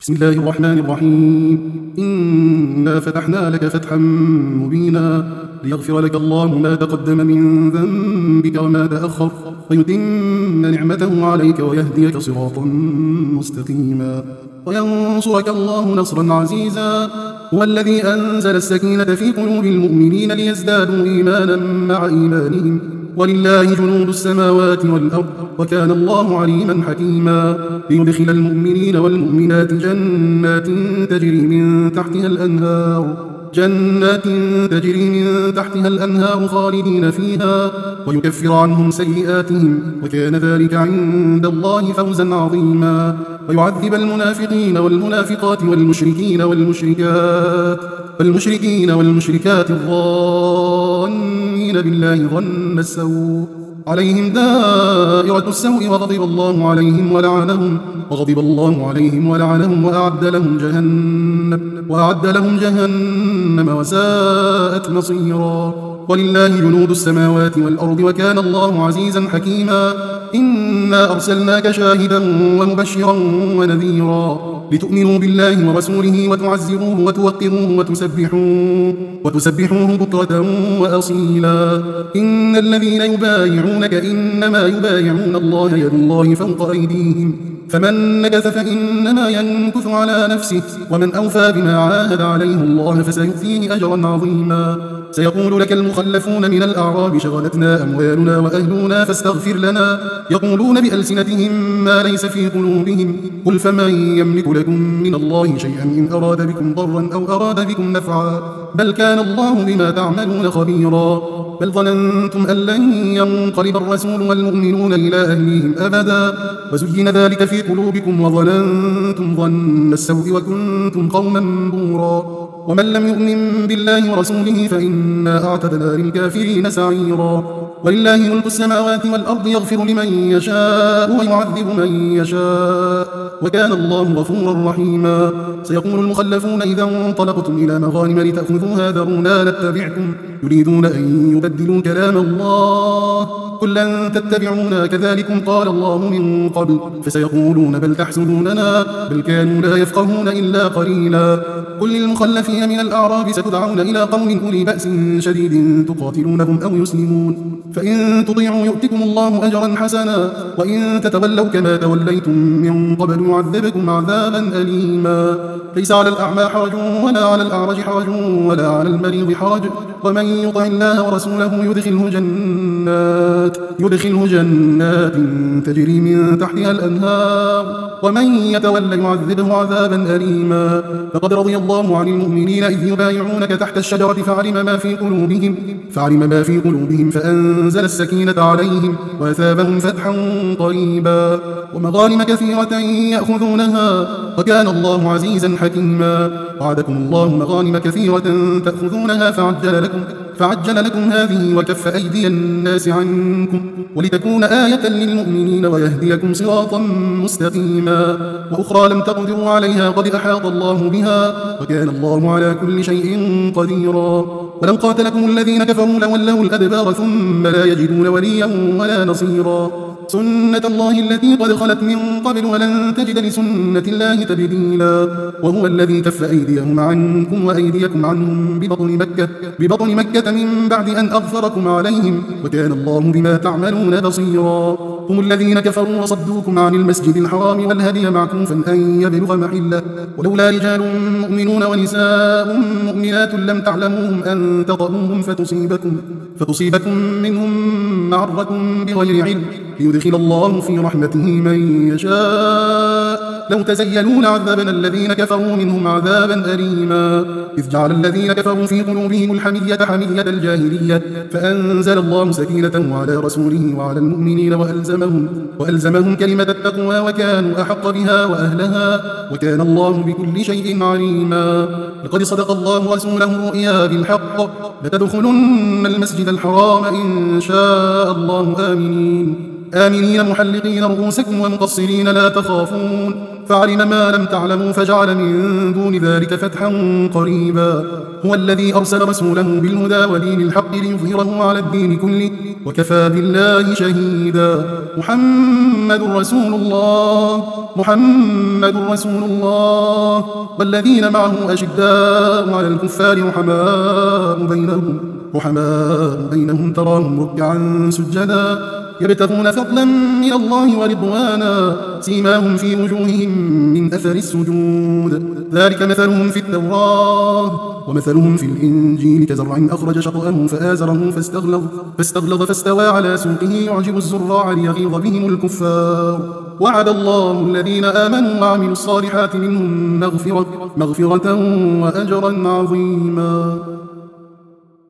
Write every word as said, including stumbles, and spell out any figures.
بسم الله الرحمن الرحيم. إنا فتحنا لك فتحا مبينا ليغفر لك الله ما تقدم من ذنبك وما تأخر ويتم نعمته عليك ويهديك صراطا مستقيما وينصرك الله نصرا عزيزا. هو الذي أنزل السكينة في قلوب المؤمنين ليزدادوا إيمانا مع إيمانهم ولله جنود السماوات والأرض وكان الله عليما حكيما. ليدخل المؤمنين والمؤمنات جنات تجري من تحتها الأنهار جنات تجري من تحتها الأنهار خالدين فيها ويكفر عنهم سيئاتهم وكان ذلك عند الله فوزا عظيما. ويعذب المنافقين والمنافقات والمشركين والمشركات والمشركين والمشركات الظانين بالله ظن السوء عليهم دائرة السوء وغضب الله عليهم ولعنهم وغضب الله عليهم ولعنهم وأعد لهم جهنم وأعد لهم جهنم وساءت مصيرا. ولله جنود السماوات والأرض وكان الله عزيزا حكيما. إنا أرسلناك شاهدا ومبشرا ونذيرا لتؤمنوا بالله ورسوله وتعزروه وتوقروه وتسبحوه وتسبحوه بكرة وأصيلا. إن الذين يبايعونك إنما يبايعون الله يد الله فوق أيديهم فمن نكث فإنما ينكث على نفسه ومن أوفى بما عاهد عليه الله فسيؤتيه أجرا عظيما. سيقول لك المخلفون من الأعراب شغلتنا أموالنا وأهلنا فاستغفر لنا يقولون بألسنتهم ما ليس في قلوبهم قل فمن يملك لكم من الله شيئا إن أراد بكم ضرا أو أراد بكم نفعا بل كان الله بما تعملون خبيرا. بل ظننتم أن لن ينقلب الرسول والمؤمنون إلى أهليهم أبدا وزين ذلك في قلوبكم وظننتم ظن السوء وكنتم قوما بورا. ومن لم يؤمن بالله ورسوله فإنا أعتدنا للكافرين سعيرا. ولله ملك السماوات والأرض يغفر لمن يشاء ويعذب من يشاء وكان الله غفورا رحيما. سيقول المخلفون إذا انطلقتم إلى مغانم لتأخذوها ذرونا نتبعكم يريدون أن يبدلوا كلام الله قل لن تتبعونا كذلكم قال الله من قبل فسيقولون بل تحسدوننا بل كانوا لا يفقهون إلا قليلا. قل للمخلفين من الأعراب ستدعون إلى قوم أولي بأس شديد تقاتلونهم أو يسلمون فإن تطيعوا يؤتكم الله أجرا حسنا وإن تتولوا كما توليتم من قبل يعذبكم عذابا أليما. ليس على الأعمى حرج ولا على الأعرج حرج ولا على المريض حرج ومن يطع الله ورسوله يدخله جنات يدخله جنات تجري من تحتها الأنهار ومن يتولى يعذبه عذابا أليما. فقد رضي الله عن المؤمنين إذ يبايعونك تحت الشجرة فعلم ما في قلوبهم فعلم ما في قلوبهم فأنزل السكينة عليهم وأثابهم فتحا قريبا ومغانم كثيرة يأخذونها وكان الله عزيزا حكيما. وعدكم الله مغانم كثيرة تأخذونها فعجل لكم فعجل لكم هذه وكف أيدي الناس عنكم ولتكون آية للمؤمنين ويهديكم صراطا مستقيما. وأخرى لم تقدروا عليها قد أحاط الله بها وكان الله على كل شيء قديرا. ولو قاتلكم الذين كفروا لولوا الأدبار ثم لا يجدون وليا ولا نصيرا. سنة الله التي قد خلت من قبل ولن تجد لسنة الله تبديلا. وهو الذي كف أيديهم عنكم وأيديكم عنهم ببطن مكة ببطن مكة من بعد أن أغفركم عليهم وكان الله بما تعملون بصيرا. هم الذين كفروا وصدوكم عن المسجد الحرام والهدي معكوفا أن يبلغ محله ولولا رجال مؤمنون ونساء مؤمنات لم تعلموهم أن تطؤوهم فتصيبكم, فتصيبكم منهم معرة بغير علم ليدخل الله في رحمته من يشاء لو تزيلوا لعذبنا الذين كفروا منهم عذابا أليما. إذ جعل الذين كفروا في قلوبهم الحمية حمية الجاهلية فأنزل الله سكينته على رسوله وعلى المؤمنين وألزمهم, وألزمهم كلمة التقوى وكانوا أحق بها وأهلها وكان الله بكل شيء عليما. لقد صدق الله رسوله الرؤيا بالحق لتدخلن المسجد الحرام إن شاء الله آمنين آمنين محلقين رؤوسكم ومقصرين لا تخافون فعلم ما لم تعلموا فجعل من دون ذلك فتحا قريبا. هو الذي أرسل رسوله بالهدى ودين الحق ليظهره على الدين كله وكفى بالله شهيدا. محمد رسول الله محمد رسول الله والذين معه أشداء على الكفار رحماء بينهم رحماء بينهم تراهم ركعا سجدا يبتغون فضلا من الله ورضوانا سيماهم في وجوههم من أثر السجود ذلك مثلهم في التوراة ومثلهم في الإنجيل كزرع أخرج شطأه فآزره فاستغلظ فاستغلظ فاستوى على سوقه يعجب الزراع ليغيظ بهم الكفار. وعد الله الذين آمنوا وعملوا الصالحات منهم مغفرة, مغفرة وأجرا عظيما.